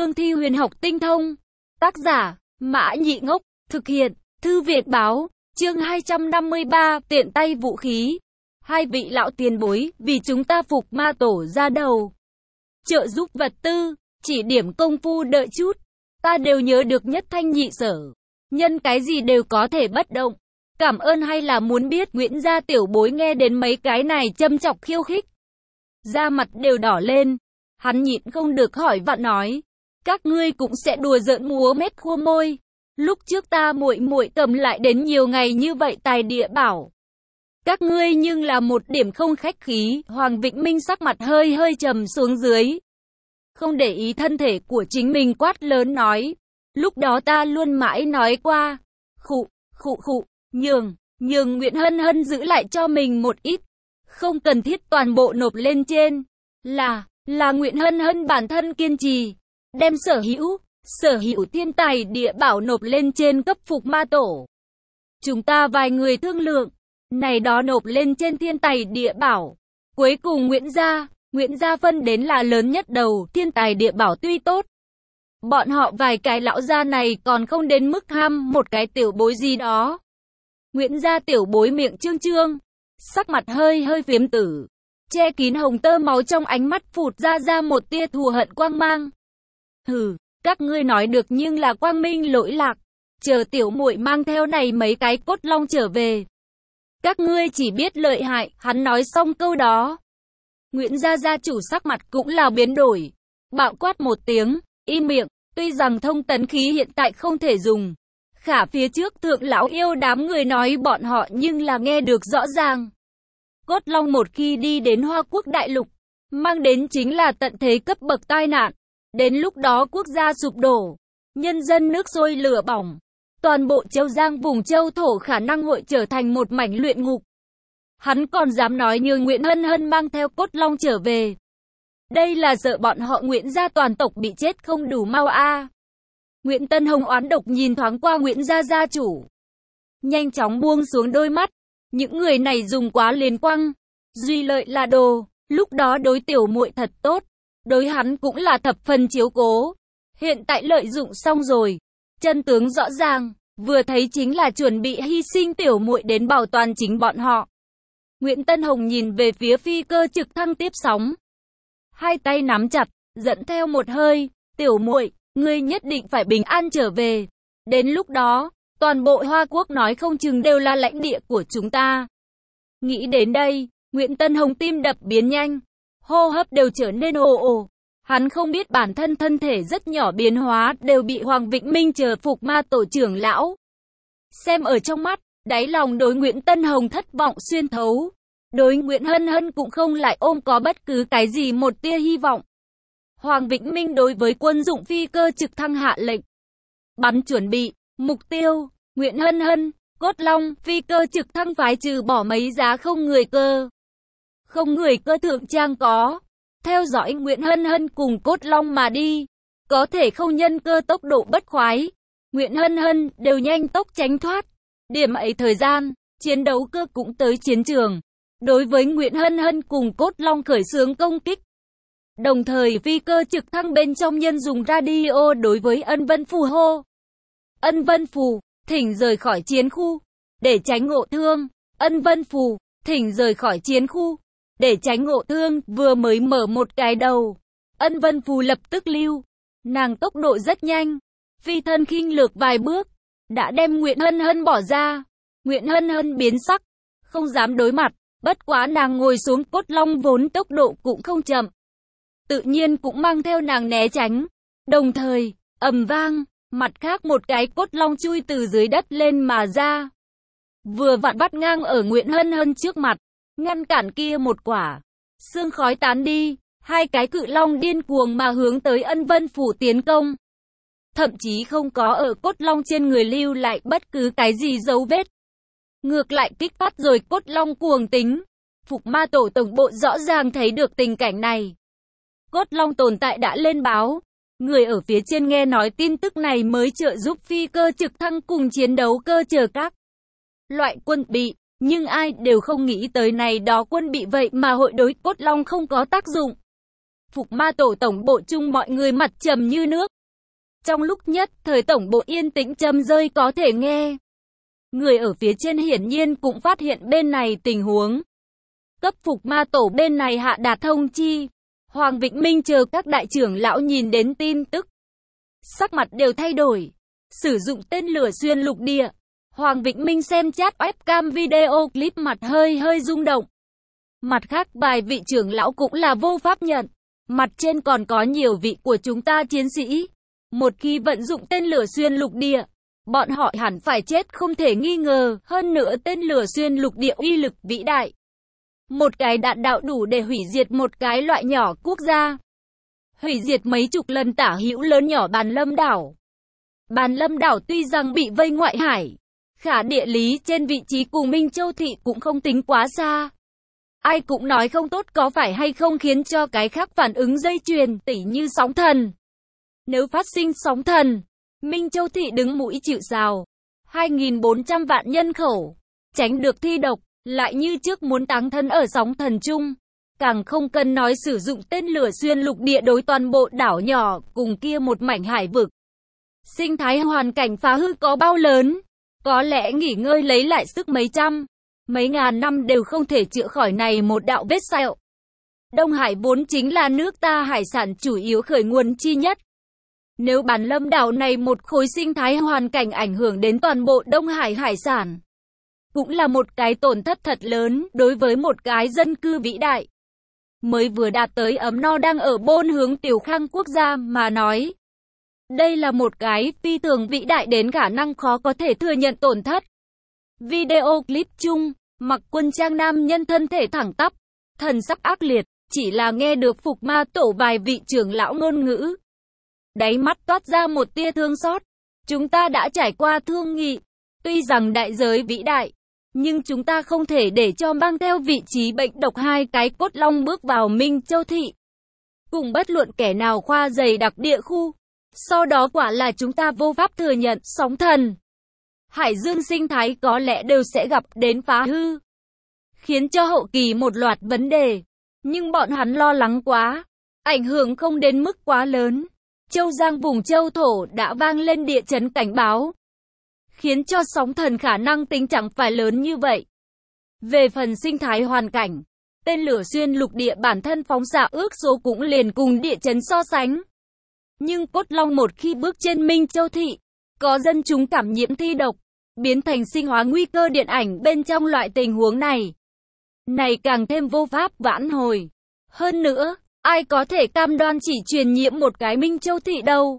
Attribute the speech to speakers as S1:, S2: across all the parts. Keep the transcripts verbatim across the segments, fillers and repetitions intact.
S1: cương thi huyền học tinh thông. Tác giả, Mã Nhị Ngốc, thực hiện, Thư Việt Báo, chương hai trăm năm mươi ba, tiện tay vũ khí. Hai vị lão tiền bối, vì chúng ta phục ma tổ ra đầu. Trợ giúp vật tư, chỉ điểm công phu đợi chút. Ta đều nhớ được nhất thanh nhị sở. Nhân cái gì đều có thể bất động. Cảm ơn hay là muốn biết Nguyễn gia tiểu bối nghe đến mấy cái này châm chọc khiêu khích. Da mặt đều đỏ lên. Hắn nhịn không được hỏi vặn nói. Các ngươi cũng sẽ đùa giỡn múa mép khua môi. Lúc trước ta muội muội cầm lại đến nhiều ngày như vậy tài địa bảo. Các ngươi nhưng là một điểm không khách khí. Hoàng Vĩnh Minh sắc mặt hơi hơi trầm xuống dưới. Không để ý thân thể của chính mình quát lớn nói. Lúc đó ta luôn mãi nói qua. Khụ, khụ khụ, nhường, nhường Nguyễn Hân Hân giữ lại cho mình một ít. Không cần thiết toàn bộ nộp lên trên. Là, là Nguyễn Hân Hân bản thân kiên trì. Đem sở hữu, sở hữu thiên tài địa bảo nộp lên trên cấp phục ma tổ. Chúng ta vài người thương lượng. Này đó nộp lên trên thiên tài địa bảo. Cuối cùng Nguyễn gia, Nguyễn gia phân đến là lớn nhất đầu, thiên tài địa bảo tuy tốt. Bọn họ vài cái lão gia này còn không đến mức ham một cái tiểu bối gì đó. Nguyễn gia tiểu bối miệng trương trương, sắc mặt hơi hơi phiếm tử, che kín hồng tơ máu trong ánh mắt phụt ra ra một tia thù hận quang mang. Hừ, các ngươi nói được nhưng là quang minh lỗi lạc, chờ tiểu muội mang theo này mấy cái cốt long trở về. Các ngươi chỉ biết lợi hại, hắn nói xong câu đó. Nguyễn gia gia chủ sắc mặt cũng là biến đổi, bạo quát một tiếng, im miệng, tuy rằng thông tấn khí hiện tại không thể dùng. Khả phía trước thượng lão yêu đám người nói bọn họ nhưng là nghe được rõ ràng. Cốt long một khi đi đến Hoa Quốc đại lục, mang đến chính là tận thế cấp bậc tai nạn. Đến lúc đó quốc gia sụp đổ, nhân dân nước sôi lửa bỏng. Toàn bộ Châu Giang vùng châu thổ khả năng hội trở thành một mảnh luyện ngục. Hắn còn dám nói như Nguyễn Hân Hân mang theo cốt long trở về. Đây là sợ bọn họ Nguyễn gia toàn tộc bị chết không đủ mau a. À. Nguyễn Tân Hồng oán độc nhìn thoáng qua Nguyễn gia gia chủ. Nhanh chóng buông xuống đôi mắt. Những người này dùng quá liền quăng. Duy lợi là đồ. Lúc đó đối tiểu muội thật tốt. Đối hắn cũng là thập phần chiếu cố. Hiện tại lợi dụng xong rồi. Chân tướng rõ ràng. Vừa thấy chính là chuẩn bị hy sinh tiểu muội đến bảo toàn chính bọn họ. Nguyễn Tân Hồng nhìn về phía phi cơ trực thăng tiếp sóng. Hai tay nắm chặt, dẫn theo một hơi. Tiểu muội, ngươi nhất định phải bình an trở về. Đến lúc đó, toàn bộ Hoa Quốc nói không chừng đều là lãnh địa của chúng ta. Nghĩ đến đây, Nguyễn Tân Hồng tim đập biến nhanh. Hô hấp đều trở nên ồ ồ. Hắn không biết bản thân thân thể rất nhỏ biến hóa đều bị Hoàng Vĩnh Minh chờ phục ma tổ trưởng lão. Xem ở trong mắt, đáy lòng đối Nguyễn Tân Hồng thất vọng xuyên thấu. Đối Nguyễn Hân Hân cũng không lại ôm có bất cứ cái gì một tia hy vọng. Hoàng Vĩnh Minh đối với quân dụng phi cơ trực thăng hạ lệnh. Bắn chuẩn bị, mục tiêu, Nguyễn Hân Hân, cốt long, phi cơ trực thăng phái trừ bỏ mấy giá không người cơ. Không người cơ thượng trang có. Theo dõi Nguyễn Hân Hân cùng cốt long mà đi. Có thể không nhân cơ tốc độ bất khoái. Nguyễn Hân Hân đều nhanh tốc tránh thoát. Điểm ấy thời gian, chiến đấu cơ cũng tới chiến trường. Đối với Nguyễn Hân Hân cùng cốt long khởi xướng công kích. Đồng thời phi cơ trực thăng bên trong nhân dùng radio đối với Ân Vân Phù hô. Ân Vân Phù, thỉnh rời khỏi chiến khu. Để tránh ngộ thương. Ân Vân Phù, thỉnh rời khỏi chiến khu. Để tránh ngộ thương, vừa mới mở một cái đầu. Ân Vân Phù lập tức lưu. Nàng tốc độ rất nhanh. Phi thân khinh lược vài bước. Đã đem Nguyễn Hân Hân bỏ ra. Nguyễn Hân Hân biến sắc. Không dám đối mặt. Bất quá nàng ngồi xuống cốt long vốn tốc độ cũng không chậm. Tự nhiên cũng mang theo nàng né tránh. Đồng thời, ầm vang, mặt khác một cái cốt long chui từ dưới đất lên mà ra. Vừa vặn bắt ngang ở Nguyễn Hân Hân trước mặt. Ngăn cản kia một quả. Sương khói tán đi. Hai cái cự long điên cuồng mà hướng tới Ân Vân Phủ tiến công. Thậm chí không có ở cốt long trên người lưu lại bất cứ cái gì dấu vết. Ngược lại kích phát rồi cốt long cuồng tính. Phục ma tổ tổng bộ rõ ràng thấy được tình cảnh này. Cốt long tồn tại đã lên báo. Người ở phía trên nghe nói tin tức này mới trợ giúp phi cơ trực thăng cùng chiến đấu cơ chờ các loại quân bị. Nhưng ai đều không nghĩ tới này đó quân bị vậy mà hội đối cốt long không có tác dụng. Phục Ma Tổ tổng bộ chung mọi người mặt trầm như nước. Trong lúc nhất thời tổng bộ yên tĩnh châm rơi có thể nghe. Người ở phía trên hiển nhiên cũng phát hiện bên này tình huống. Cấp Phục Ma Tổ bên này hạ đạt thông chi. Hoàng Vĩnh Minh chờ các đại trưởng lão nhìn đến tin tức. Sắc mặt đều thay đổi. Sử dụng tên lửa xuyên lục địa. Hoàng Vĩnh Minh xem chat webcam video clip mặt hơi hơi rung động. Mặt khác vài vị trưởng lão cũng là vô pháp nhận. Mặt trên còn có nhiều vị của chúng ta chiến sĩ. Một khi vận dụng tên lửa xuyên lục địa, bọn họ hẳn phải chết không thể nghi ngờ. Hơn nữa tên lửa xuyên lục địa uy lực vĩ đại. Một cái đạn đạo đủ để hủy diệt một cái loại nhỏ quốc gia. Hủy diệt mấy chục lần tả hữu lớn nhỏ Bàn Lâm đảo. Bàn Lâm đảo tuy rằng bị vây ngoại hải, khả địa lý trên vị trí cùng Minh Châu Thị cũng không tính quá xa. Ai cũng nói không tốt có phải hay không khiến cho cái khác phản ứng dây chuyền tỉ như sóng thần. Nếu phát sinh sóng thần, Minh Châu Thị đứng mũi chịu sào. hai nghìn bốn trăm vạn nhân khẩu, tránh được thi độc, lại như trước muốn táng thân ở sóng thần chung. Càng không cần nói sử dụng tên lửa xuyên lục địa đối toàn bộ đảo nhỏ cùng kia một mảnh hải vực. Sinh thái hoàn cảnh phá hư có bao lớn, có lẽ nghỉ ngơi lấy lại sức mấy trăm, mấy ngàn năm đều không thể chữa khỏi này một đạo vết sẹo. Đông Hải vốn chính là nước ta hải sản chủ yếu khởi nguồn chi nhất. Nếu Bàn Lâm đảo này một khối sinh thái hoàn cảnh ảnh hưởng đến toàn bộ Đông Hải hải sản, cũng là một cái tổn thất thật lớn đối với một cái dân cư vĩ đại. Mới vừa đạt tới ấm no đang ở bôn hướng tiểu khang quốc gia mà nói. Đây là một cái phi thường vĩ đại đến khả năng khó có thể thừa nhận tổn thất. Video clip chung, mặc quân trang nam nhân thân thể thẳng tắp, thần sắc ác liệt, chỉ là nghe được Phục Ma Tổ vài vị trưởng lão ngôn ngữ. Đáy mắt toát ra một tia thương xót. Chúng ta đã trải qua thương nghị, tuy rằng đại giới vĩ đại, nhưng chúng ta không thể để cho mang theo vị trí bệnh độc hai cái cốt long bước vào Minh Châu Thị. Cùng bất luận kẻ nào khoa dày đặc địa khu. Sau đó quả là chúng ta vô pháp thừa nhận sóng thần. Hải dương sinh thái có lẽ đều sẽ gặp đến phá hư. Khiến cho hậu kỳ một loạt vấn đề. Nhưng bọn hắn lo lắng quá. Ảnh hưởng không đến mức quá lớn. Châu Giang vùng châu thổ đã vang lên địa chấn cảnh báo. Khiến cho sóng thần khả năng tính chẳng phải lớn như vậy. Về phần sinh thái hoàn cảnh, tên lửa xuyên lục địa bản thân phóng xạ ước số cũng liền cùng địa chấn so sánh. Nhưng cốt long một khi bước trên Minh Châu Thị, có dân chúng cảm nhiễm thi độc, biến thành sinh hóa nguy cơ điện ảnh bên trong loại tình huống này. Này càng thêm vô pháp vãn hồi. Hơn nữa, ai có thể cam đoan chỉ truyền nhiễm một cái Minh Châu Thị đâu.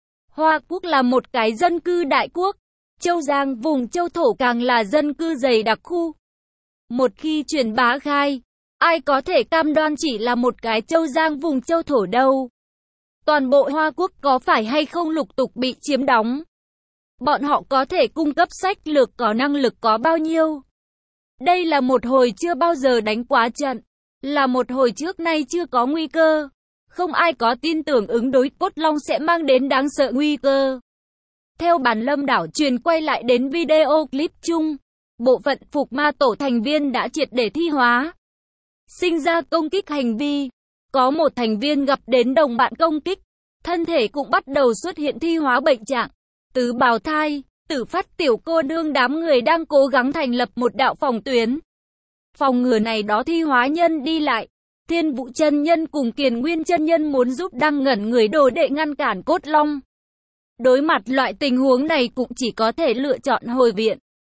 S1: Hoa Quốc là một cái dân cư đại quốc, Châu Giang vùng châu thổ càng là dân cư dày đặc khu. Một khi truyền bá khai, ai có thể cam đoan chỉ là một cái Châu Giang vùng châu thổ đâu. Toàn bộ Hoa Quốc có phải hay không lục tục bị chiếm đóng? Bọn họ có thể cung cấp sách lược có năng lực có bao nhiêu? Đây là một hồi chưa bao giờ đánh quá trận. Là một hồi trước nay chưa có nguy cơ. Không ai có tin tưởng ứng đối cốt long sẽ mang đến đáng sợ nguy cơ. Theo Bàn Lâm đảo truyền quay lại đến video clip chung, bộ phận Phục Ma Tổ thành viên đã triệt để thi hóa. Sinh ra công kích hành vi. Có một thành viên gặp đến đồng bạn công kích, thân thể cũng bắt đầu xuất hiện thi hóa bệnh trạng. Tứ bào thai, Tử Phát tiểu cô nương đám người đang cố gắng thành lập một đạo phòng tuyến. Phòng ngừa này đó thi hóa nhân đi lại. Thiên Vũ chân nhân cùng Kiền Nguyên chân nhân muốn giúp đang ngẩn người đồ đệ ngăn cản cốt long. Đối mặt loại tình huống này cũng chỉ có thể lựa chọn hồi viện.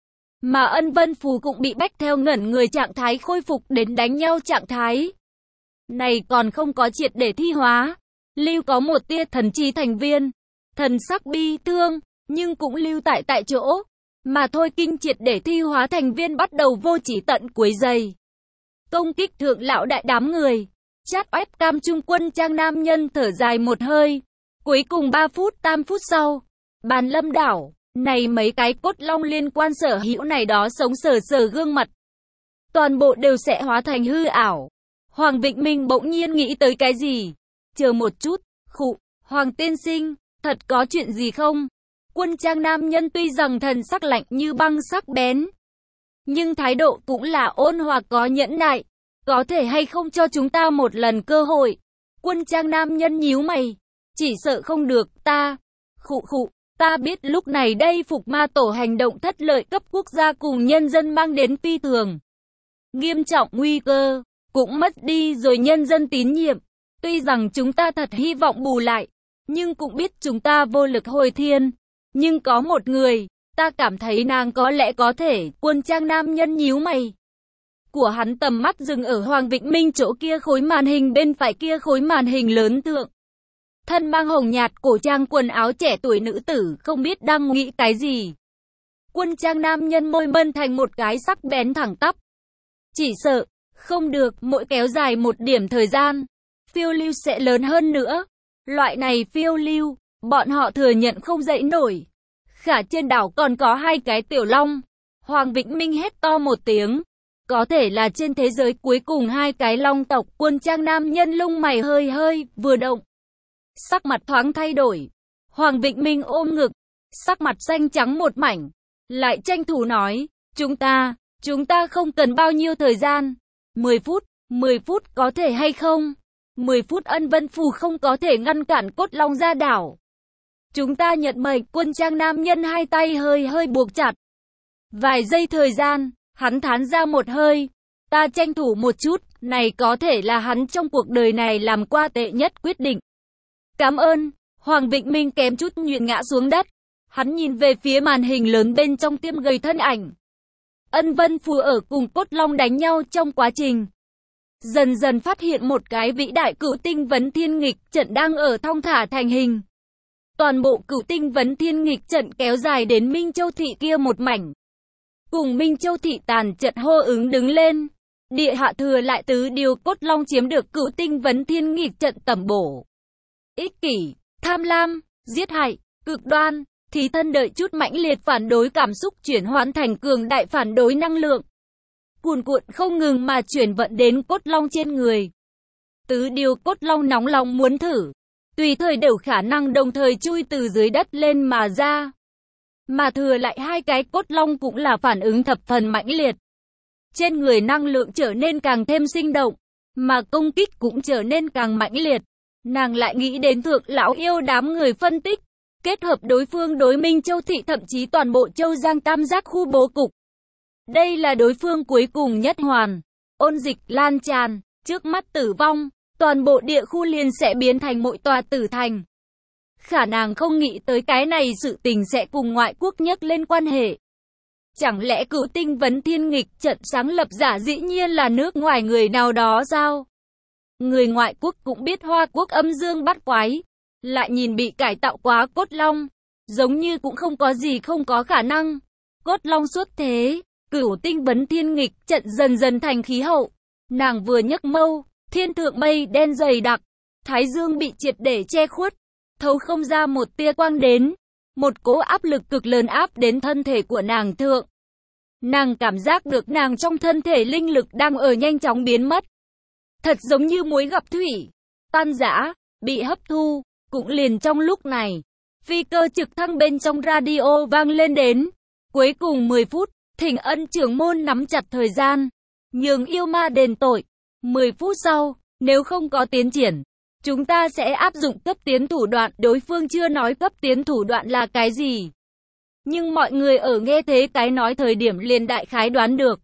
S1: Mà Ân Vân Phù cũng bị bách theo ngẩn người trạng thái khôi phục đến đánh nhau trạng thái. Này còn không có triệt để thi hóa. Lưu có một tia thần chi thành viên. Thần sắc bi thương, nhưng cũng lưu tại tại chỗ. Mà Thôi Kinh triệt để thi hóa thành viên bắt đầu vô chỉ tận quấy rầy. Công kích thượng lão đại đám người. Chat webcam trung quân trang nam nhân thở dài một hơi. Cuối cùng ba phút tam phút sau. Bàn Lâm đảo, này mấy cái cốt long liên quan sở hữu này đó sống sờ sờ gương mặt. Toàn bộ đều sẽ hóa thành hư ảo. Hoàng Vĩnh Minh bỗng nhiên nghĩ tới cái gì? Chờ một chút, khụ, Hoàng tiên sinh, thật có chuyện gì không? Quân trang nam nhân tuy rằng thần sắc lạnh như băng sắc bén, nhưng thái độ cũng là ôn hòa có nhẫn nại. Có thể hay không cho chúng ta một lần cơ hội? Quân trang nam nhân nhíu mày. Chỉ sợ không được, ta. Khụ khụ, ta biết lúc này đây Phục Ma Tổ hành động thất lợi cấp quốc gia cùng nhân dân mang đến phi thường nghiêm trọng nguy cơ, cũng mất đi rồi nhân dân tín nhiệm. Tuy rằng chúng ta thật hy vọng bù lại, nhưng cũng biết chúng ta vô lực hồi thiên. Nhưng có một người, ta cảm thấy nàng có lẽ có thể. Quân trang nam nhân nhíu mày của hắn tầm mắt dừng ở Hoàng Vĩnh Minh chỗ kia khối màn hình bên phải kia khối màn hình lớn thượng. Thân mang hồng nhạt cổ trang quần áo trẻ tuổi nữ tử không biết đang nghĩ cái gì. Quân trang nam nhân môi mân thành một cái sắc bén thẳng tắp. Chỉ sợ, không được, mỗi kéo dài một điểm thời gian, phiêu lưu sẽ lớn hơn nữa. Loại này phiêu lưu, bọn họ thừa nhận không dậy nổi. Khả trên đảo còn có hai cái tiểu long. Hoàng Vĩnh Minh hét to một tiếng. Có thể là trên thế giới cuối cùng hai cái long tộc. Quân trang nam nhân lông mày hơi hơi, vừa động. Sắc mặt thoáng thay đổi. Hoàng Vĩnh Minh ôm ngực, sắc mặt xanh trắng một mảnh. Lại tranh thủ nói, chúng ta, chúng ta không cần bao nhiêu thời gian. mười phút, mười phút có thể hay không? mười phút Ân Vân Phù không có thể ngăn cản cốt long ra đảo. Chúng ta nhận mệnh. Quân trang nam nhân hai tay hơi hơi buộc chặt. Vài giây thời gian, hắn thán ra một hơi. Ta tranh thủ một chút, này có thể là hắn trong cuộc đời này làm qua tệ nhất quyết định. Cảm ơn. Hoàng Vĩnh Minh kém chút nhuyễn ngã xuống đất. Hắn nhìn về phía màn hình lớn bên trong tiêm gầy thân ảnh. Ân Vân Phù ở cùng cốt long đánh nhau trong quá trình. Dần dần phát hiện một cái vĩ đại cửu tinh vấn thiên nghịch trận đang ở thong thả thành hình. Toàn bộ cửu tinh vấn thiên nghịch trận kéo dài đến Minh Châu Thị kia một mảnh. Cùng Minh Châu Thị tàn trận hô ứng đứng lên. Địa hạ thừa lại tứ điều cốt long chiếm được cửu tinh vấn thiên nghịch trận tẩm bổ. Ích kỷ, tham lam, giết hại, cực đoan, thì thân đợi chút mãnh liệt phản đối cảm xúc chuyển hóa thành cường đại phản đối năng lượng. Cuồn cuộn không ngừng mà chuyển vận đến cốt long trên người. Tứ điều cốt long nóng lòng muốn thử. Tùy thời đều khả năng đồng thời chui từ dưới đất lên mà ra. Mà thừa lại hai cái cốt long cũng là phản ứng thập phần mãnh liệt. Trên người năng lượng trở nên càng thêm sinh động. Mà công kích cũng trở nên càng mãnh liệt. Nàng lại nghĩ đến thượng lão yêu đám người phân tích. Kết hợp đối phương đối Minh Châu Thị thậm chí toàn bộ Châu Giang tam giác khu bố cục. Đây là đối phương cuối cùng nhất hoàn. Ôn dịch lan tràn, trước mắt tử vong, toàn bộ địa khu liền sẽ biến thành mỗi tòa tử thành. Khả năng không nghĩ tới cái này sự tình sẽ cùng ngoại quốc nhắc lên quan hệ. Chẳng lẽ cửu tinh vấn thiên nghịch trận sáng lập giả dĩ nhiên là nước ngoài người nào đó sao? Người ngoại quốc cũng biết Hoa Quốc âm dương bắt quái. Lại nhìn bị cải tạo quá cốt long. Giống như cũng không có gì không có khả năng. Cốt long xuất thế. Cửu tinh vấn thiên nghịch trận dần dần thành khí hậu. Nàng vừa nhấc mâu. Thiên thượng mây đen dày đặc. Thái dương bị triệt để che khuất. Thấu không ra một tia quang đến. Một cỗ áp lực cực lớn áp đến thân thể của nàng thượng. Nàng cảm giác được nàng trong thân thể linh lực đang ở nhanh chóng biến mất. Thật giống như muối gặp thủy. Tan rã, bị hấp thu. Cũng liền trong lúc này, phi cơ trực thăng bên trong radio vang lên đến. Cuối cùng mười phút, Thỉnh Ân trưởng môn nắm chặt thời gian. Nhường yêu ma đền tội. mười phút sau, nếu không có tiến triển, chúng ta sẽ áp dụng cấp tiến thủ đoạn. Đối phương chưa nói cấp tiến thủ đoạn là cái gì. Nhưng mọi người ở nghe thế cái nói thời điểm liền đại khái đoán được.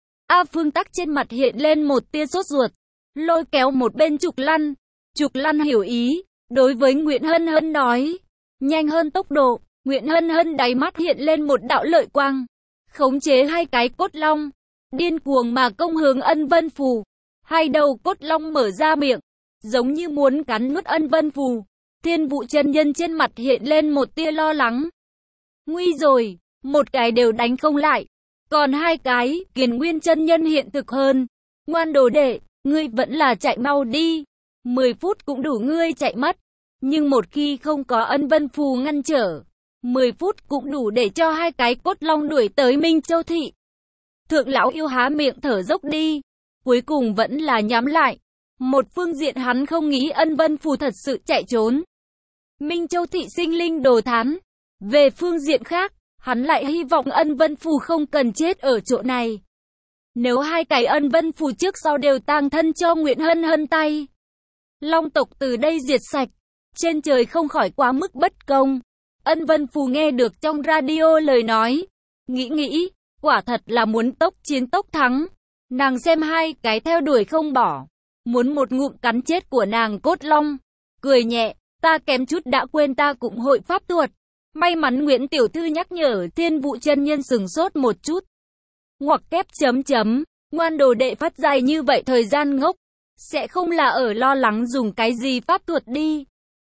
S1: A Phương Tắc trên mặt hiện lên một tia sốt ruột. Lôi kéo một bên Trục Lăn. Trục Lăn hiểu ý. Đối với Nguyễn Hân Hân nói, nhanh hơn tốc độ. Nguyễn Hân Hân đáy mắt hiện lên một đạo lợi quang, khống chế hai cái cốt long, điên cuồng mà công hướng Ân Vân Phù. Hai đầu cốt long mở ra miệng, giống như muốn cắn nuốt Ân Vân Phù. Thiên Vụ chân nhân trên mặt hiện lên một tia lo lắng. Nguy rồi, một cái đều đánh không lại, còn hai cái. Kiền Nguyên chân nhân hiện thực hơn. Ngoan đồ đệ, ngươi vẫn là chạy mau đi. mười phút cũng đủ ngươi chạy mất. Nhưng một khi không có Ân Vân Phù ngăn trở, mười phút cũng đủ để cho hai cái cốt long đuổi tới Minh Châu Thị. Thượng lão yêu há miệng thở dốc đi. Cuối cùng vẫn là nhắm lại. Một phương diện hắn không nghĩ Ân Vân Phù thật sự chạy trốn. Minh Châu Thị sinh linh đồ thán. Về phương diện khác, hắn lại hy vọng Ân Vân Phù không cần chết ở chỗ này. Nếu hai cái Ân Vân Phù trước sau đều tang thân cho Nguyễn Hân Hân tay, Long tộc từ đây diệt sạch. Trên trời không khỏi quá mức bất công. Ân Vân Phù nghe được trong radio lời nói. Nghĩ nghĩ, quả thật là muốn tốc chiến tốc thắng. Nàng xem hai cái theo đuổi không bỏ. Muốn một ngụm cắn chết của nàng cốt long. Cười nhẹ, ta kém chút đã quên ta cũng hội pháp thuật. May mắn Nguyễn Tiểu Thư nhắc nhở. Thiên Vũ chân nhân sừng sốt một chút. Ngoặc kép chấm chấm. Ngoan đồ đệ phát dài như vậy thời gian ngốc. Sẽ không là ở lo lắng dùng cái gì pháp thuật đi.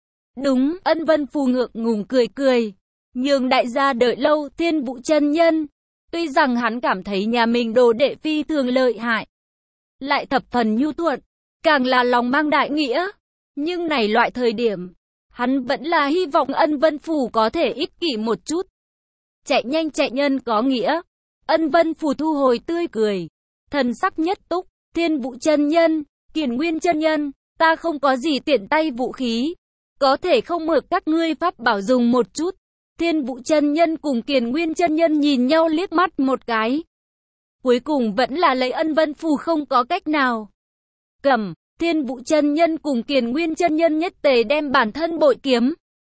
S1: Đúng, Ân Vân Phù ngượng ngùng cười cười. Nhưng đại gia đợi lâu. Thiên Vũ chân nhân. Tuy rằng hắn cảm thấy nhà mình đồ đệ phi thường lợi hại. Lại thập phần nhu thuận. Càng là lòng mang đại nghĩa. Nhưng này loại thời điểm. Hắn vẫn là hy vọng Ân Vân Phù có thể ích kỷ một chút. Chạy nhanh chạy nhân có nghĩa. Ân Vân Phù thu hồi tươi cười. Thần sắc nhất túc. Thiên Vũ chân nhân, Kiền Nguyên chân nhân, ta không có gì tiện tay vũ khí. Có thể không mượn các ngươi pháp bảo dùng một chút. Thiên Vũ chân nhân cùng Kiền Nguyên chân nhân nhìn nhau liếc mắt một cái. Cuối cùng vẫn là lấy Ân Vân Phù không có cách nào. Cầm, Thiên Vũ chân nhân cùng Kiền Nguyên chân nhân nhất tề đem bản thân bội kiếm.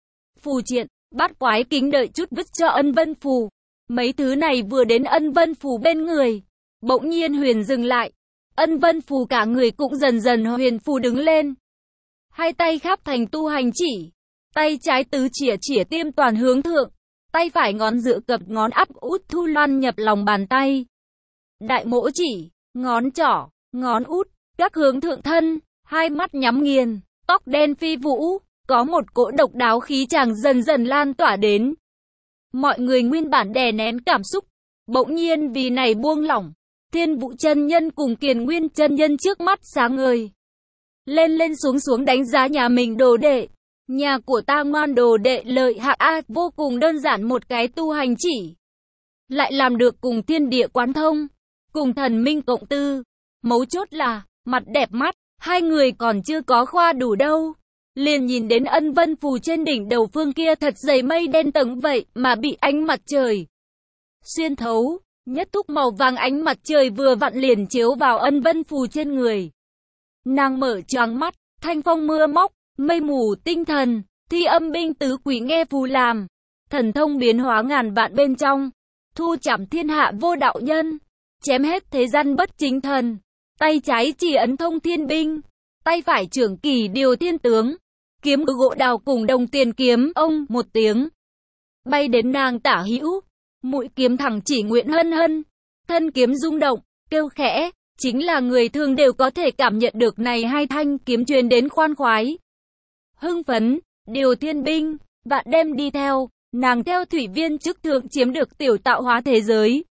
S1: Phù triện, bát quái kính đợi chút vứt cho Ân Vân Phù. Mấy thứ này vừa đến Ân Vân Phù bên người. Bỗng nhiên Huyền dừng lại. Ân Vân Phù cả người cũng dần dần huyền phù đứng lên. Hai tay khắp thành tu hành chỉ. Tay trái tứ chỉa chỉa tiêm toàn hướng thượng. Tay phải ngón giữa cập ngón áp út thu loan nhập lòng bàn tay. Đại mỗ chỉ, ngón trỏ, ngón út, các hướng thượng thân. Hai mắt nhắm nghiền, tóc đen phi vũ. Có một cỗ độc đáo khí chàng dần dần lan tỏa đến. Mọi người nguyên bản đè nén cảm xúc. Bỗng nhiên vì này buông lỏng. Thiên Vũ chân nhân cùng Kiền Nguyên chân nhân trước mắt sáng ngời. Lên lên xuống xuống đánh giá nhà mình đồ đệ. Nhà của ta ngoan đồ đệ lợi hại a, vô cùng đơn giản một cái tu hành chỉ. Lại làm được cùng thiên địa quán thông, cùng thần minh cộng tư. Mấu chốt là, mặt đẹp mắt, hai người còn chưa có khoa đủ đâu. Liền nhìn đến Ân Vân Phù trên đỉnh đầu phương kia thật dày mây đen tầng vậy mà bị ánh mặt trời xuyên thấu. Nhất thúc màu vàng ánh mặt trời vừa vặn liền chiếu vào Ân Vân Phù trên người. Nàng mở choáng mắt, thanh phong mưa móc, mây mù tinh thần, thi âm binh tứ quỷ nghe phù làm. Thần thông biến hóa ngàn vạn bên trong, thu chảm thiên hạ vô đạo nhân, chém hết thế gian bất chính thần. Tay trái chỉ ấn thông thiên binh, tay phải trưởng kỳ điều thiên tướng, kiếm gỗ đào cùng đồng tiền kiếm ông một tiếng. Bay đến nàng tả hữu. Mũi kiếm thẳng chỉ Nguyễn Hân Hân, thân kiếm rung động, kêu khẽ, chính là người thường đều có thể cảm nhận được này hai thanh kiếm truyền đến khoan khoái. Hưng phấn, điều thiên binh, vạn đem đi theo, nàng theo thủy viên chức thượng chiếm được tiểu tạo hóa thế giới.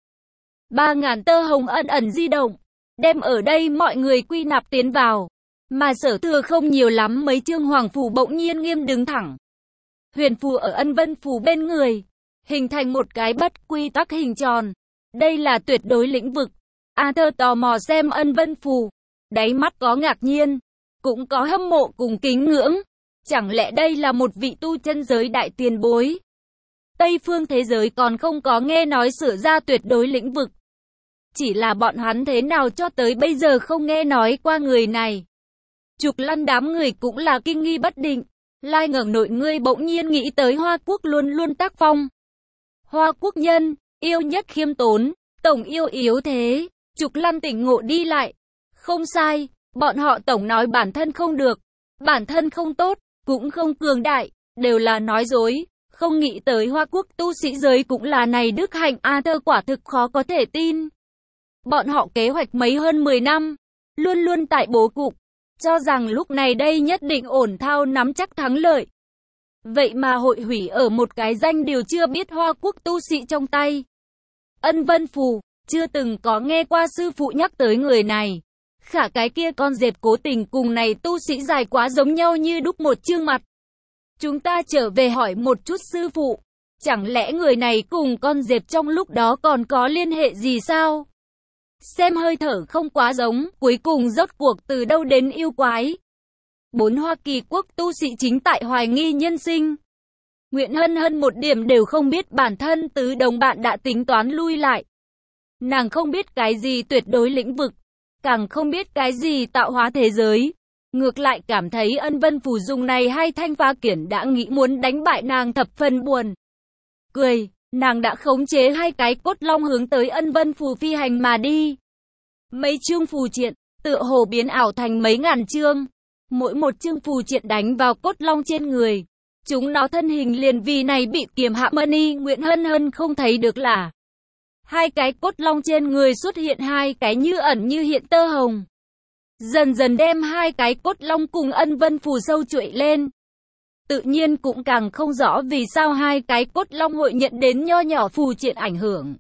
S1: Ba ngàn tơ hồng ẩn ẩn di động, đem ở đây mọi người quy nạp tiến vào, mà sở thừa không nhiều lắm mấy chương hoàng phù bỗng nhiên nghiêm đứng thẳng. Huyền phù ở Ân Vân Phù bên người. Hình thành một cái bất quy tắc hình tròn. Đây là tuyệt đối lĩnh vực. Arthur tò mò xem Ân Vân Phù. Đáy mắt có ngạc nhiên. Cũng có hâm mộ cùng kính ngưỡng. Chẳng lẽ đây là một vị tu chân giới đại tiền bối? Tây phương thế giới còn không có nghe nói sửa ra tuyệt đối lĩnh vực. Chỉ là bọn hắn thế nào cho tới bây giờ không nghe nói qua người này. Trục Lăn đám người cũng là kinh nghi bất định. Lai ngẩng nội ngươi bỗng nhiên nghĩ tới Hoa Quốc luôn luôn tác phong. Hoa Quốc nhân, yêu nhất khiêm tốn, tổng yêu yếu thế. Trục Lăn tỉnh ngộ đi lại. Không sai, bọn họ tổng nói bản thân không được, bản thân không tốt, cũng không cường đại, đều là nói dối. Không nghĩ tới Hoa Quốc tu sĩ giới cũng là này đức hạnh a thơ quả thực khó có thể tin. Bọn họ kế hoạch mấy hơn mười năm, luôn luôn tại bố cục, cho rằng lúc này đây nhất định ổn thao nắm chắc thắng lợi. Vậy mà hội hủy ở một cái danh điều chưa biết Hoa Quốc tu sĩ trong tay. Ân Vân Phù, chưa từng có nghe qua sư phụ nhắc tới người này. Khả cái kia con dẹp cố tình cùng này tu sĩ dài quá giống nhau như đúc một chương mặt. Chúng ta trở về hỏi một chút sư phụ. Chẳng lẽ người này cùng con dẹp trong lúc đó còn có liên hệ gì sao? Xem hơi thở không quá giống, cuối cùng rốt cuộc từ đâu đến yêu quái. Bốn Hoa Kỳ quốc tu sĩ chính tại hoài nghi nhân sinh. Nguyễn Hân Hân một điểm đều không biết bản thân tứ đồng bạn đã tính toán lui lại. Nàng không biết cái gì tuyệt đối lĩnh vực, càng không biết cái gì tạo hóa thế giới. ngược lại cảm thấy Ân Vân Phù dùng này hai thanh phá kiển đã nghĩ muốn đánh bại nàng thập phần buồn. Cười, nàng đã khống chế hai cái cốt long hướng tới Ân Vân Phù phi hành mà đi. Mấy chương phù triện, tựa hồ biến ảo thành mấy ngàn chương. Mỗi một chương phù triện đánh vào cốt long trên người. Chúng nó thân hình liền vì này bị kiềm hạ Mani Nguyện Hân Hân không thấy được là. Hai cái cốt long trên người xuất hiện hai cái như ẩn như hiện tơ hồng. Dần dần đem hai cái cốt long cùng Ân Vân Phù sâu chuỗi lên. Tự nhiên cũng càng không rõ vì sao hai cái cốt long hội nhận đến nho nhỏ phù triện ảnh hưởng.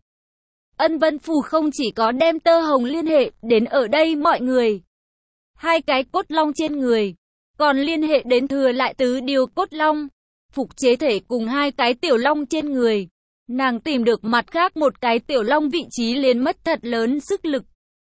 S1: Ân Vân Phù không chỉ có đem tơ hồng liên hệ đến ở đây mọi người. Hai cái cốt long trên người, còn liên hệ đến thừa lại tứ điều cốt long. Phục chế thể cùng hai cái tiểu long trên người. Nàng tìm được mặt khác một cái tiểu long vị trí liền mất thật lớn sức lực.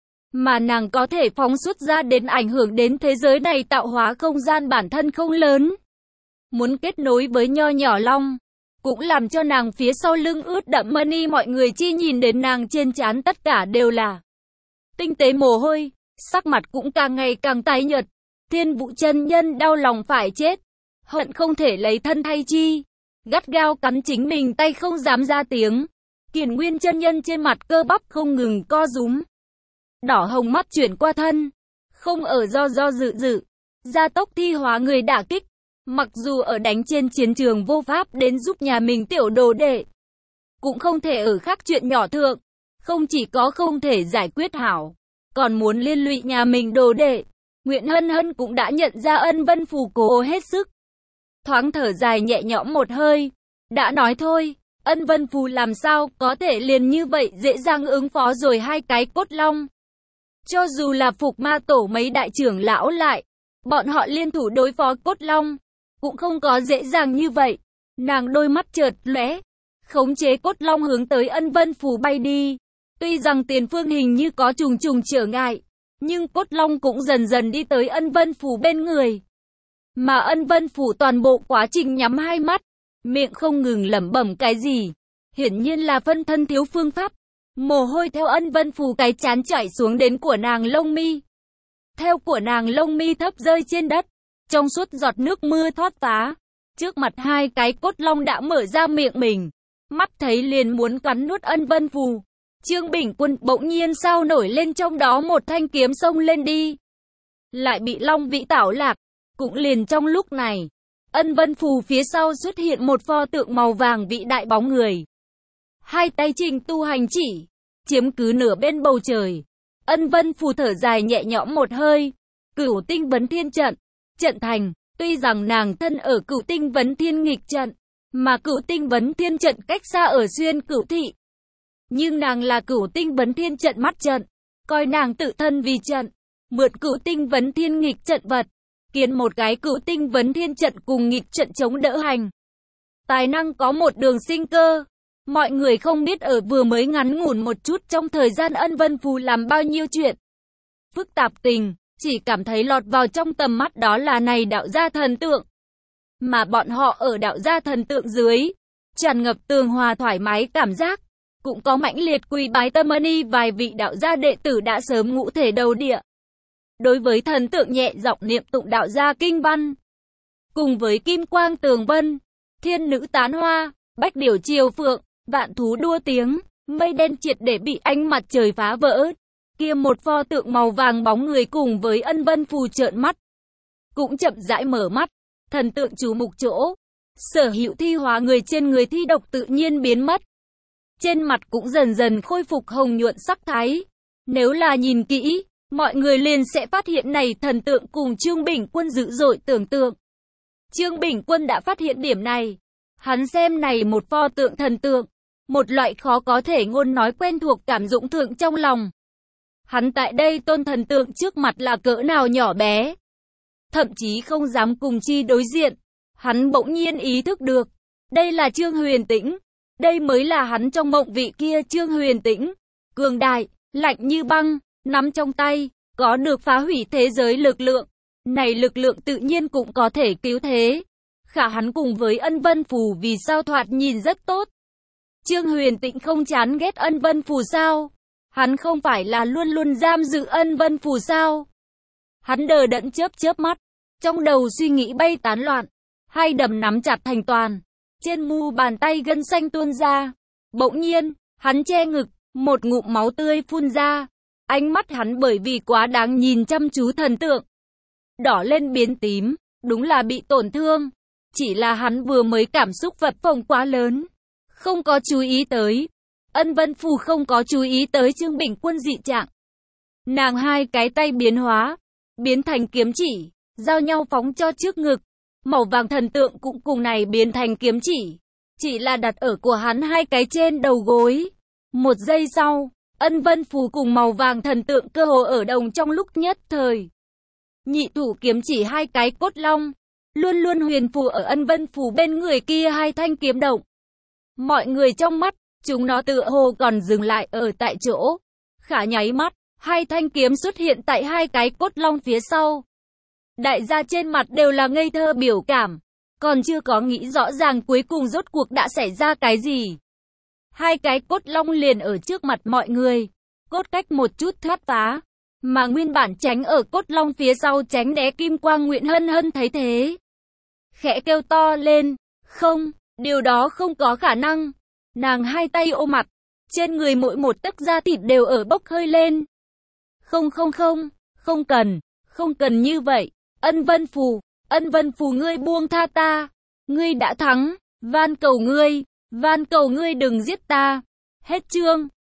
S1: Mà nàng có thể phóng xuất ra đến ảnh hưởng đến thế giới này tạo hóa không gian bản thân không lớn. Muốn kết nối với nho nhỏ long. Cũng làm cho nàng phía sau lưng ướt đậm Mani mọi người chi nhìn đến nàng trên trán tất cả đều là tinh tế mồ hôi. Sắc mặt cũng càng ngày càng tái nhợt. Thiên Vũ chân nhân đau lòng phải chết. Hận không thể lấy thân thay chi. Gắt gao cắn chính mình tay không dám ra tiếng. Kiền Nguyên chân nhân trên mặt cơ bắp không ngừng co rúm. Đỏ hồng mắt chuyển qua thân. Không ở do do dự dự. Gia tốc thi hóa người đả kích. Mặc dù ở đánh trên chiến trường vô pháp đến giúp nhà mình tiểu đồ đệ. Cũng không thể ở khác chuyện nhỏ thượng. Không chỉ có không thể giải quyết hảo. Còn muốn liên lụy nhà mình đồ đệ. Nguyện Hân Hân cũng đã nhận ra Ân Vân Phù cố hết sức. Thoáng thở dài nhẹ nhõm một hơi. Đã nói thôi, Ân Vân Phù làm sao có thể liền như vậy dễ dàng ứng phó rồi hai cái cốt long. Cho dù là Phục Ma Tổ mấy đại trưởng lão lại, bọn họ liên thủ đối phó cốt long, cũng không có dễ dàng như vậy. Nàng đôi mắt chợt lóe, khống chế cốt long hướng tới Ân Vân Phù bay đi. Tuy rằng tiền phương hình như có trùng trùng trở ngại, nhưng cốt long cũng dần dần đi tới Ân Vân Phù bên người. Mà Ân Vân Phù toàn bộ quá trình nhắm hai mắt, miệng không ngừng lẩm bẩm cái gì. Hiển nhiên là phân thân thiếu phương pháp. Mồ hôi theo Ân Vân Phù cái chán chảy xuống đến của nàng lông mi. Theo của nàng lông mi thấp rơi trên đất. Trong suốt giọt nước mưa thoát phá. Trước mặt hai cái cốt long đã mở ra miệng mình. Mắt thấy liền muốn cắn nuốt Ân Vân Phù. Trương Bình Quân bỗng nhiên sao nổi lên trong đó một thanh kiếm xông lên đi. Lại bị long vĩ tảo lạc. Cũng liền trong lúc này, Ân Vân Phù phía sau xuất hiện một pho tượng màu vàng vĩ đại bóng người. Hai tay trình tu hành chỉ, chiếm cứ nửa bên bầu trời. Ân Vân Phù thở dài nhẹ nhõm một hơi. Cửu tinh vấn thiên trận, trận thành. Tuy rằng nàng thân ở cửu tinh vấn thiên nghịch trận, mà cửu tinh vấn thiên trận cách xa ở xuyên cửu thị. Nhưng nàng là cửu tinh vấn thiên trận mắt trận, coi nàng tự thân vì trận, mượn cửu tinh vấn thiên nghịch trận vật. Kiến một cái cửu tinh vấn thiên trận cùng nghịch trận chống đỡ hành. Tài năng có một đường sinh cơ. Mọi người không biết ở vừa mới ngắn ngủn một chút trong thời gian Ân Vân Phù làm bao nhiêu chuyện. Phức tạp tình, chỉ cảm thấy lọt vào trong tầm mắt đó là này đạo gia thần tượng. Mà bọn họ ở đạo gia thần tượng dưới, tràn ngập tường hòa thoải mái cảm giác. Cũng có mãnh liệt quy bái tâm Mani vài vị đạo gia đệ tử đã sớm ngũ thể đầu địa. Đối với thần tượng nhẹ giọng niệm tụng đạo gia kinh văn. Cùng với kim quang tường vân, thiên nữ tán hoa, bách điểu triều phượng, vạn thú đua tiếng, mây đen triệt để bị ánh mặt trời phá vỡ. Kia một pho tượng màu vàng bóng người cùng với Ân Vân Phù trợn mắt. Cũng chậm rãi mở mắt, thần tượng chú mục chỗ. Sở hữu thi hóa người trên người thi độc tự nhiên biến mất. Trên mặt cũng dần dần khôi phục hồng nhuận sắc thái. Nếu là nhìn kỹ, mọi người liền sẽ phát hiện này thần tượng cùng Trương Bình Quân dữ dội tưởng tượng. Trương Bình Quân đã phát hiện điểm này. Hắn xem này một pho tượng thần tượng, một loại khó có thể ngôn nói quen thuộc cảm dụng thượng trong lòng. Hắn tại đây tôn thần tượng trước mặt là cỡ nào nhỏ bé. Thậm chí không dám cùng chi đối diện. Hắn bỗng nhiên ý thức được. Đây là Trương Huyền Tĩnh. Đây mới là hắn trong mộng vị kia Trương Huyền Tĩnh. Cường đại, lạnh như băng, nắm trong tay, có được phá hủy thế giới lực lượng. Này lực lượng tự nhiên cũng có thể cứu thế. Khả hắn cùng với Ân Vân Phù vì sao thoạt nhìn rất tốt. Trương Huyền Tĩnh không chán ghét Ân Vân Phù sao? Hắn không phải là luôn luôn giam giữ Ân Vân Phù sao? Hắn đờ đẫn chớp chớp mắt, trong đầu suy nghĩ bay tán loạn, hai đấm nắm chặt thành toàn. Trên mu bàn tay gân xanh tuôn ra. Bỗng nhiên, hắn che ngực, một ngụm máu tươi phun ra. Ánh mắt hắn bởi vì quá đáng nhìn chăm chú thần tượng, đỏ lên biến tím, đúng là bị tổn thương. Chỉ là hắn vừa mới cảm xúc phập phồng quá lớn, không có chú ý tới. Ân Vân Phù không có chú ý tới Trương Bình Quân dị trạng. Nàng hai cái tay biến hóa, biến thành kiếm chỉ, giao nhau phóng cho trước ngực. Màu vàng thần tượng cũng cùng này biến thành kiếm chỉ, chỉ là đặt ở của hắn hai cái trên đầu gối. Một giây sau, Ân Vân Phù cùng màu vàng thần tượng cơ hồ ở đồng trong lúc nhất thời. Nhị thủ kiếm chỉ hai cái cốt long, luôn luôn huyền phù ở Ân Vân Phù bên người kia hai thanh kiếm động. Mọi người trong mắt, chúng nó tựa hồ còn dừng lại ở tại chỗ. Khả nháy mắt, hai thanh kiếm xuất hiện tại hai cái cốt long phía sau. Đại gia trên mặt đều là ngây thơ biểu cảm, còn chưa có nghĩ rõ ràng cuối cùng rốt cuộc đã xảy ra cái gì. Hai cái cốt long liền ở trước mặt mọi người, cốt cách một chút thoát phá, mà nguyên bản tránh ở cốt long phía sau tránh né kim quang Nguyễn Hân Hân thấy thế, khẽ kêu to lên, không, điều đó không có khả năng. Nàng hai tay ôm mặt, trên người mỗi một tấc da thịt đều ở bốc hơi lên. Không không không, không cần, không cần như vậy. Ân Vân Phù, Ân Vân Phù ngươi buông tha ta, ngươi đã thắng, van cầu ngươi, van cầu ngươi đừng giết ta. Hết chương.